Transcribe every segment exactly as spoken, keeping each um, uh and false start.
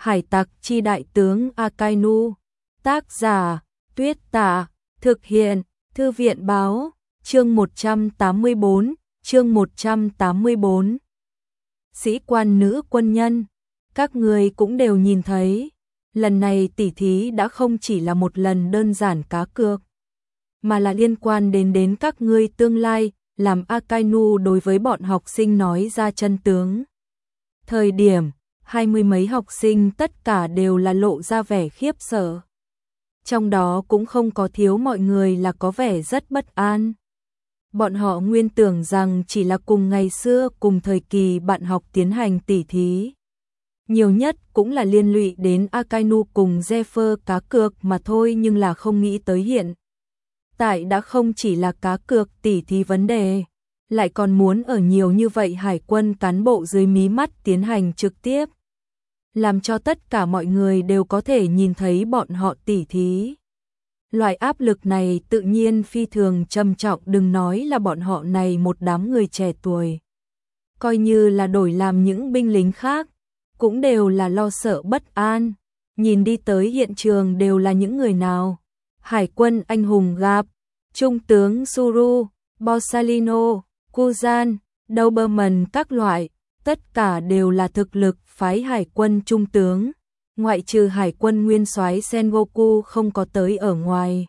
Hải tặc chi đại tướng Akainu. Tác giả, Tuyết Tạ. Thực hiện, Thư viện Báo. Chương một trăm tám mươi bốn, chương một trăm tám mươi bốn. Sĩ quan nữ quân nhân, các người cũng đều nhìn thấy, lần này tỉ thí đã không chỉ là một lần đơn giản cá cược, mà là liên quan đến đến các ngươi tương lai, làm Akainu đối với bọn học sinh nói ra chân tướng. Thời điểm, hai mươi mấy học sinh tất cả đều là lộ ra vẻ khiếp sợ. Trong đó cũng không có thiếu mọi người là có vẻ rất bất an. Bọn họ nguyên tưởng rằng chỉ là cùng ngày xưa cùng thời kỳ bạn học tiến hành tỉ thí. Nhiều nhất cũng là liên lụy đến Akainu cùng Zephyr cá cược mà thôi, nhưng là không nghĩ tới hiện tại đã không chỉ là cá cược tỉ thí vấn đề, lại còn muốn ở nhiều như vậy hải quân cán bộ dưới mí mắt tiến hành trực tiếp, làm cho tất cả mọi người đều có thể nhìn thấy bọn họ tỉ thí. Loại áp lực này tự nhiên phi thường trầm trọng, đừng nói là bọn họ này một đám người trẻ tuổi. Coi như là đổi làm những binh lính khác, cũng đều là lo sợ bất an. Nhìn đi tới hiện trường đều là những người nào? Hải quân anh hùng gặp, Trung tướng Suru, Borsalino, Kuzan, Doberman các loại, tất cả đều là thực lực phái hải quân trung tướng. Ngoại trừ hải quân nguyên soái Sengoku không có tới ở ngoài.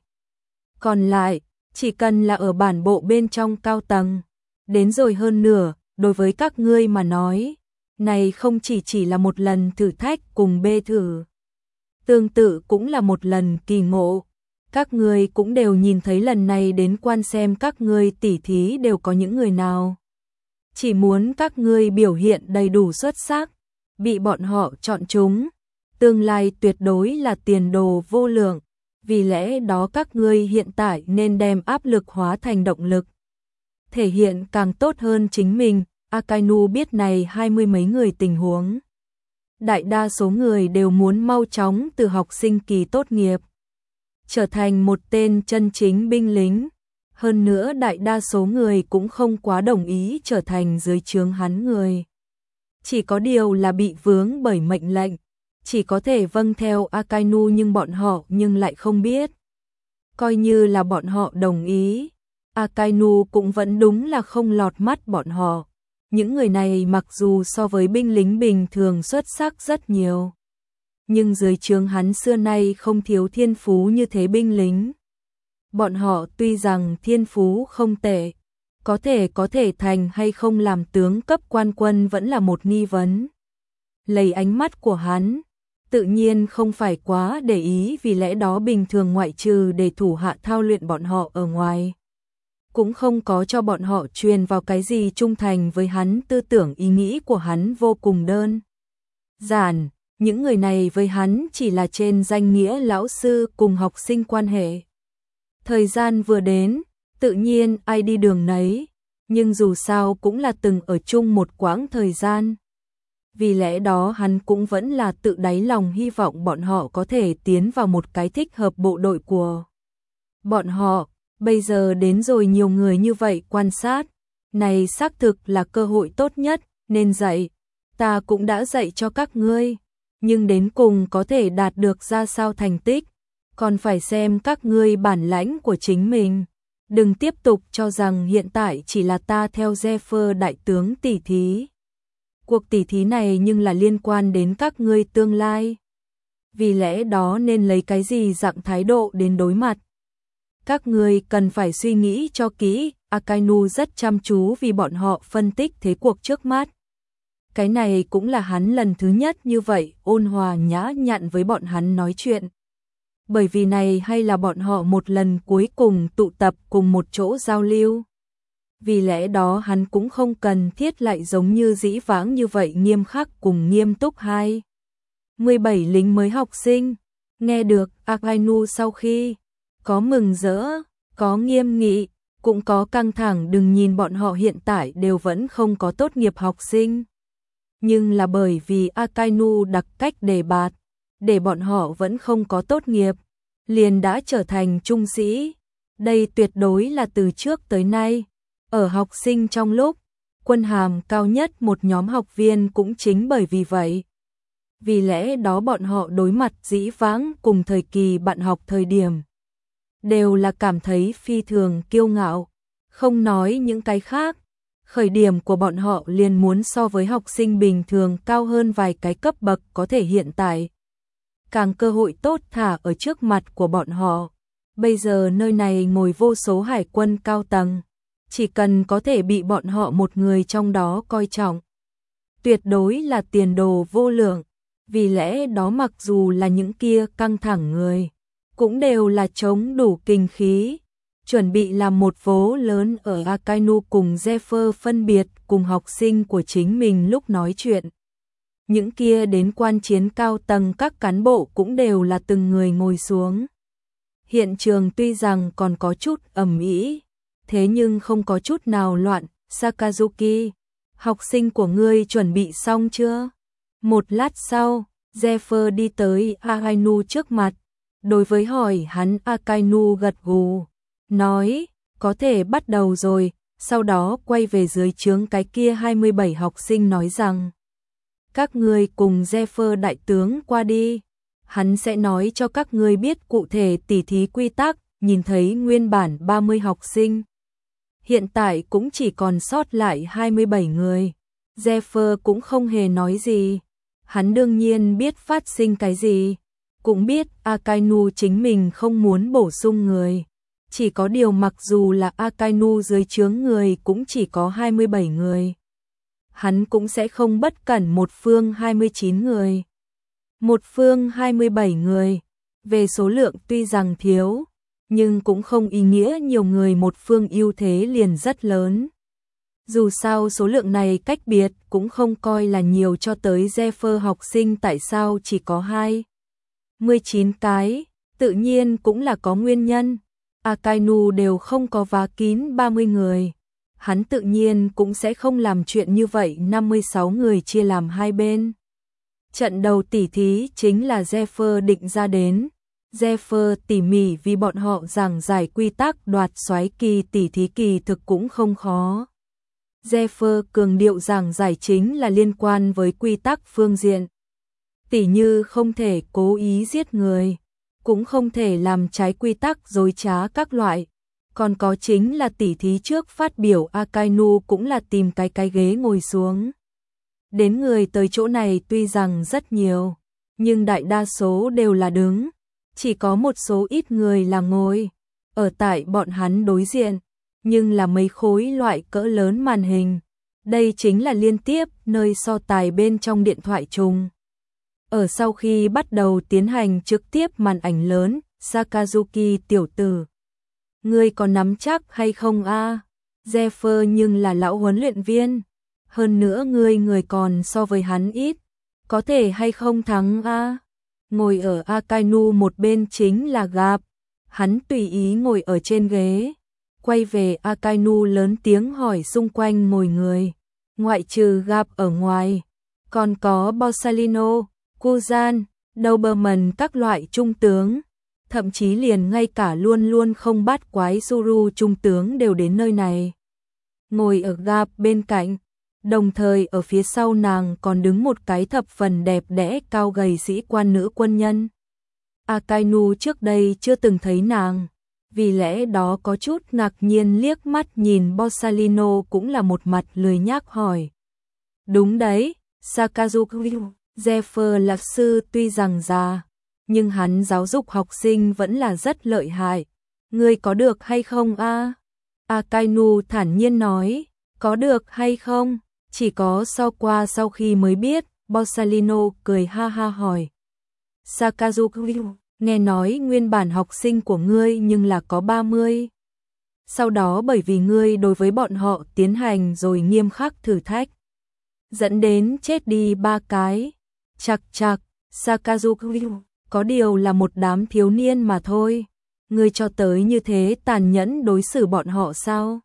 Còn lại, chỉ cần là ở bản bộ bên trong cao tầng. Đến rồi hơn nửa, đối với các ngươi mà nói, này không chỉ chỉ là một lần thử thách cùng bê thử. Tương tự cũng là một lần kỳ ngộ. Các ngươi cũng đều nhìn thấy lần này đến quan xem các ngươi tỉ thí đều có những người nào. Chỉ muốn các ngươi biểu hiện đầy đủ xuất sắc, bị bọn họ chọn chúng. Tương lai tuyệt đối là tiền đồ vô lượng, vì lẽ đó các ngươi hiện tại nên đem áp lực hóa thành động lực. Thể hiện càng tốt hơn chính mình, Akainu biết này hai mươi mấy người tình huống. Đại đa số người đều muốn mau chóng từ học sinh kỳ tốt nghiệp, trở thành một tên chân chính binh lính. Hơn nữa đại đa số người cũng không quá đồng ý trở thành dưới trướng hắn người. Chỉ có điều là bị vướng bởi mệnh lệnh. Chỉ có thể vâng theo Akainu, nhưng bọn họ nhưng lại không biết. Coi như là bọn họ đồng ý, Akainu cũng vẫn đúng là không lọt mắt bọn họ. Những người này mặc dù so với binh lính bình thường xuất sắc rất nhiều, nhưng dưới trướng hắn xưa nay không thiếu thiên phú như thế binh lính. Bọn họ tuy rằng thiên phú không tệ, có thể có thể thành hay không làm tướng cấp quan quân vẫn là một nghi vấn. Lấy ánh mắt của hắn, tự nhiên không phải quá để ý, vì lẽ đó bình thường ngoại trừ để thủ hạ thao luyện bọn họ ở ngoài, cũng không có cho bọn họ truyền vào cái gì trung thành với hắn. Tư tưởng ý nghĩ của hắn vô cùng đơn giản, những người này với hắn chỉ là trên danh nghĩa lão sư cùng học sinh quan hệ. Thời gian vừa đến, tự nhiên ai đi đường nấy, nhưng dù sao cũng là từng ở chung một quãng thời gian. Vì lẽ đó hắn cũng vẫn là tự đáy lòng hy vọng bọn họ có thể tiến vào một cái thích hợp bộ đội của bọn họ. Bây giờ đến rồi nhiều người như vậy quan sát, này xác thực là cơ hội tốt nhất, nên dạy. Ta cũng đã dạy cho các ngươi, nhưng đến cùng có thể đạt được ra sao thành tích, còn phải xem các ngươi bản lãnh của chính mình. Đừng tiếp tục cho rằng hiện tại chỉ là ta theo Zephyr đại tướng tỉ thí. Cuộc tỉ thí này nhưng là liên quan đến các ngươi tương lai. Vì lẽ đó nên lấy cái gì dạng thái độ đến đối mặt. Các ngươi cần phải suy nghĩ cho kỹ. Akainu rất chăm chú vì bọn họ phân tích thế cuộc trước mắt. Cái này cũng là hắn lần thứ nhất như vậy ôn hòa nhã nhặn với bọn hắn nói chuyện. Bởi vì này hay là bọn họ một lần cuối cùng tụ tập cùng một chỗ giao lưu. Vì lẽ đó hắn cũng không cần thiết lại giống như dĩ vãng như vậy nghiêm khắc cùng nghiêm túc. Hai mười bảy lính mới học sinh nghe được Akainu sau khi có mừng rỡ, có nghiêm nghị, cũng có căng thẳng. Đừng nhìn bọn họ hiện tại đều vẫn không có tốt nghiệp học sinh, nhưng là bởi vì Akainu đặc cách đề bạt, để bọn họ vẫn không có tốt nghiệp, liền đã trở thành trung sĩ. Đây tuyệt đối là từ trước tới nay, ở học sinh trong lúc quân hàm cao nhất một nhóm học viên. Cũng chính bởi vì vậy, vì lẽ đó bọn họ đối mặt dĩ vãng cùng thời kỳ bạn học thời điểm. Đều là cảm thấy phi thường kiêu ngạo, không nói những cái khác. Khởi điểm của bọn họ liền muốn so với học sinh bình thường cao hơn vài cái cấp bậc, có thể hiện tại càng cơ hội tốt thả ở trước mặt của bọn họ. Bây giờ nơi này ngồi vô số hải quân cao tầng, chỉ cần có thể bị bọn họ một người trong đó coi trọng, tuyệt đối là tiền đồ vô lượng. Vì lẽ đó mặc dù là những kia căng thẳng người, cũng đều là chống đủ kinh khí, chuẩn bị làm một vố lớn ở Akainu cùng Zephyr phân biệt cùng học sinh của chính mình lúc nói chuyện. Những kia đến quan chiến cao tầng các cán bộ cũng đều là từng người ngồi xuống. Hiện trường tuy rằng còn có chút ầm ĩ, thế nhưng không có chút nào loạn. Sakazuki, học sinh của ngươi chuẩn bị xong chưa? Một lát sau, Zephyr đi tới Akainu trước mặt, đối với hỏi hắn, Akainu gật gù, nói, có thể bắt đầu rồi, sau đó quay về dưới trướng cái kia hai mươi bảy học sinh nói rằng, các ngươi cùng Zephyr đại tướng qua đi, hắn sẽ nói cho các ngươi biết cụ thể tỉ thí quy tắc. Nhìn thấy nguyên bản ba mươi học sinh, hiện tại cũng chỉ còn sót lại hai mươi bảy người. Zephyr cũng không hề nói gì, hắn đương nhiên biết phát sinh cái gì, cũng biết Akainu chính mình không muốn bổ sung người. Chỉ có điều mặc dù là Akainu dưới trướng người cũng chỉ có hai mươi bảy người, hắn cũng sẽ không bất cẩn một phương hai mươi chín người. Một phương hai mươi bảy người, về số lượng tuy rằng thiếu, nhưng cũng không ý nghĩa nhiều người một phương ưu thế liền rất lớn. Dù sao số lượng này cách biệt cũng không coi là nhiều, cho tới Zephyr học sinh tại sao chỉ có hai mươi chín cái, tự nhiên cũng là có nguyên nhân. Akainu đều không có vá kín ba mươi người, hắn tự nhiên cũng sẽ không làm chuyện như vậy. Năm mươi sáu người chia làm hai bên. Trận đầu tỉ thí chính là Zephyr định ra đến. Zephyr tỉ mỉ vì bọn họ giảng giải quy tắc đoạt xoáy kỳ tỉ thí kỳ thực cũng không khó. Zephyr cường điệu giảng giải chính là liên quan với quy tắc phương diện. Tỉ như không thể cố ý giết người, cũng không thể làm trái quy tắc dối trá các loại. Còn có chính là tỉ thí trước phát biểu, Akainu cũng là tìm cái cái ghế ngồi xuống. Đến người tới chỗ này tuy rằng rất nhiều, nhưng đại đa số đều là đứng, chỉ có một số ít người là ngồi. Ở tại bọn hắn đối diện, nhưng là mấy khối loại cỡ lớn màn hình. Đây chính là liên tiếp nơi so tài bên trong điện thoại trùng. Ở sau khi bắt đầu tiến hành trực tiếp màn ảnh lớn, Sakazuki tiểu tử, ngươi có nắm chắc hay không a? Zephyr nhưng là lão huấn luyện viên, hơn nữa ngươi người còn so với hắn ít, có thể hay không thắng a? Ngồi ở Akainu một bên chính là Gap, hắn tùy ý ngồi ở trên ghế, quay về Akainu lớn tiếng hỏi xung quanh ngồi người, ngoại trừ Gap ở ngoài, còn có Borsalino, Kuzan, Doberman các loại trung tướng, thậm chí liền ngay cả luôn luôn không bắt quái Zuru trung tướng đều đến nơi này. Ngồi ở Gap bên cạnh, đồng thời ở phía sau nàng còn đứng một cái thập phần đẹp đẽ cao gầy sĩ quan nữ quân nhân. Akainu trước đây chưa từng thấy nàng, vì lẽ đó có chút ngạc nhiên liếc mắt nhìn Borsalino, cũng là một mặt lười nhác hỏi. Đúng đấy, Sakazuki, Zephyr là sư tuy rằng già, nhưng hắn giáo dục học sinh vẫn là rất lợi hại. Ngươi có được hay không a? Akainu thản nhiên nói, có được hay không? Chỉ có sau qua sau khi mới biết. Borsalino cười ha ha hỏi. Sakazuki, nghe nói nguyên bản học sinh của ngươi nhưng là có ba mươi. Sau đó bởi vì ngươi đối với bọn họ tiến hành rồi nghiêm khắc thử thách, dẫn đến chết đi ba cái. Chặt chặt, Sakazuki, có điều là một đám thiếu niên mà thôi. Ngươi cho tới như thế tàn nhẫn đối xử bọn họ sao?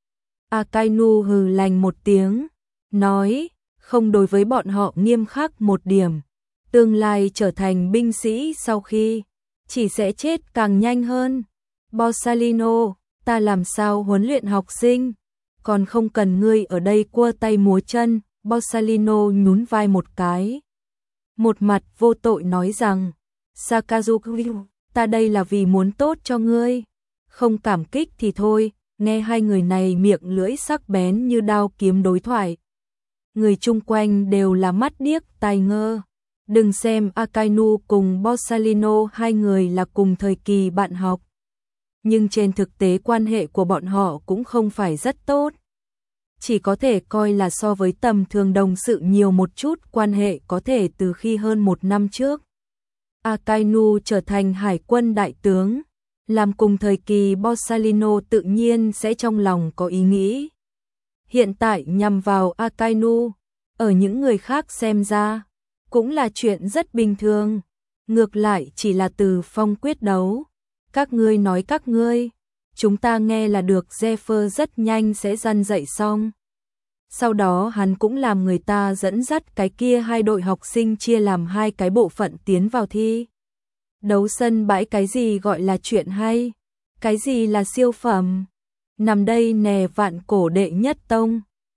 Akainu hừ lạnh một tiếng, nói, không đối với bọn họ nghiêm khắc một điểm, tương lai trở thành binh sĩ sau khi, chỉ sẽ chết càng nhanh hơn. Borsalino, ta làm sao huấn luyện học sinh, còn không cần ngươi ở đây cua tay múa chân. Borsalino nhún vai một cái. một mặt vô tội nói rằng, Sakazuki, ta đây là vì muốn tốt cho ngươi, không cảm kích thì thôi. Nghe hai người này miệng lưỡi sắc bén như đao kiếm đối thoại, người chung quanh đều là mắt điếc tai ngơ. Đừng xem Akainu cùng Borsalino hai người là cùng thời kỳ bạn học, nhưng trên thực tế quan hệ của bọn họ cũng không phải rất tốt. Chỉ có thể coi là so với tầm thường đồng sự nhiều một chút, quan hệ có thể từ khi hơn một năm trước. Akainu trở thành hải quân đại tướng, làm cùng thời kỳ Borsalino tự nhiên sẽ trong lòng có ý nghĩ. Hiện tại nhằm vào Akainu, ở những người khác xem ra, cũng là chuyện rất bình thường. Ngược lại chỉ là từ phong quyết đấu. Các ngươi nói các ngươi, chúng ta nghe là được. Zephyr rất nhanh sẽ răn dạy xong. Sau đó hắn cũng làm người ta dẫn dắt cái kia hai đội học sinh chia làm hai cái bộ phận tiến vào thi đấu sân bãi. Cái gì gọi là chuyện hay, cái gì là siêu phẩm, nằm đây nè, vạn cổ đệ nhất tông.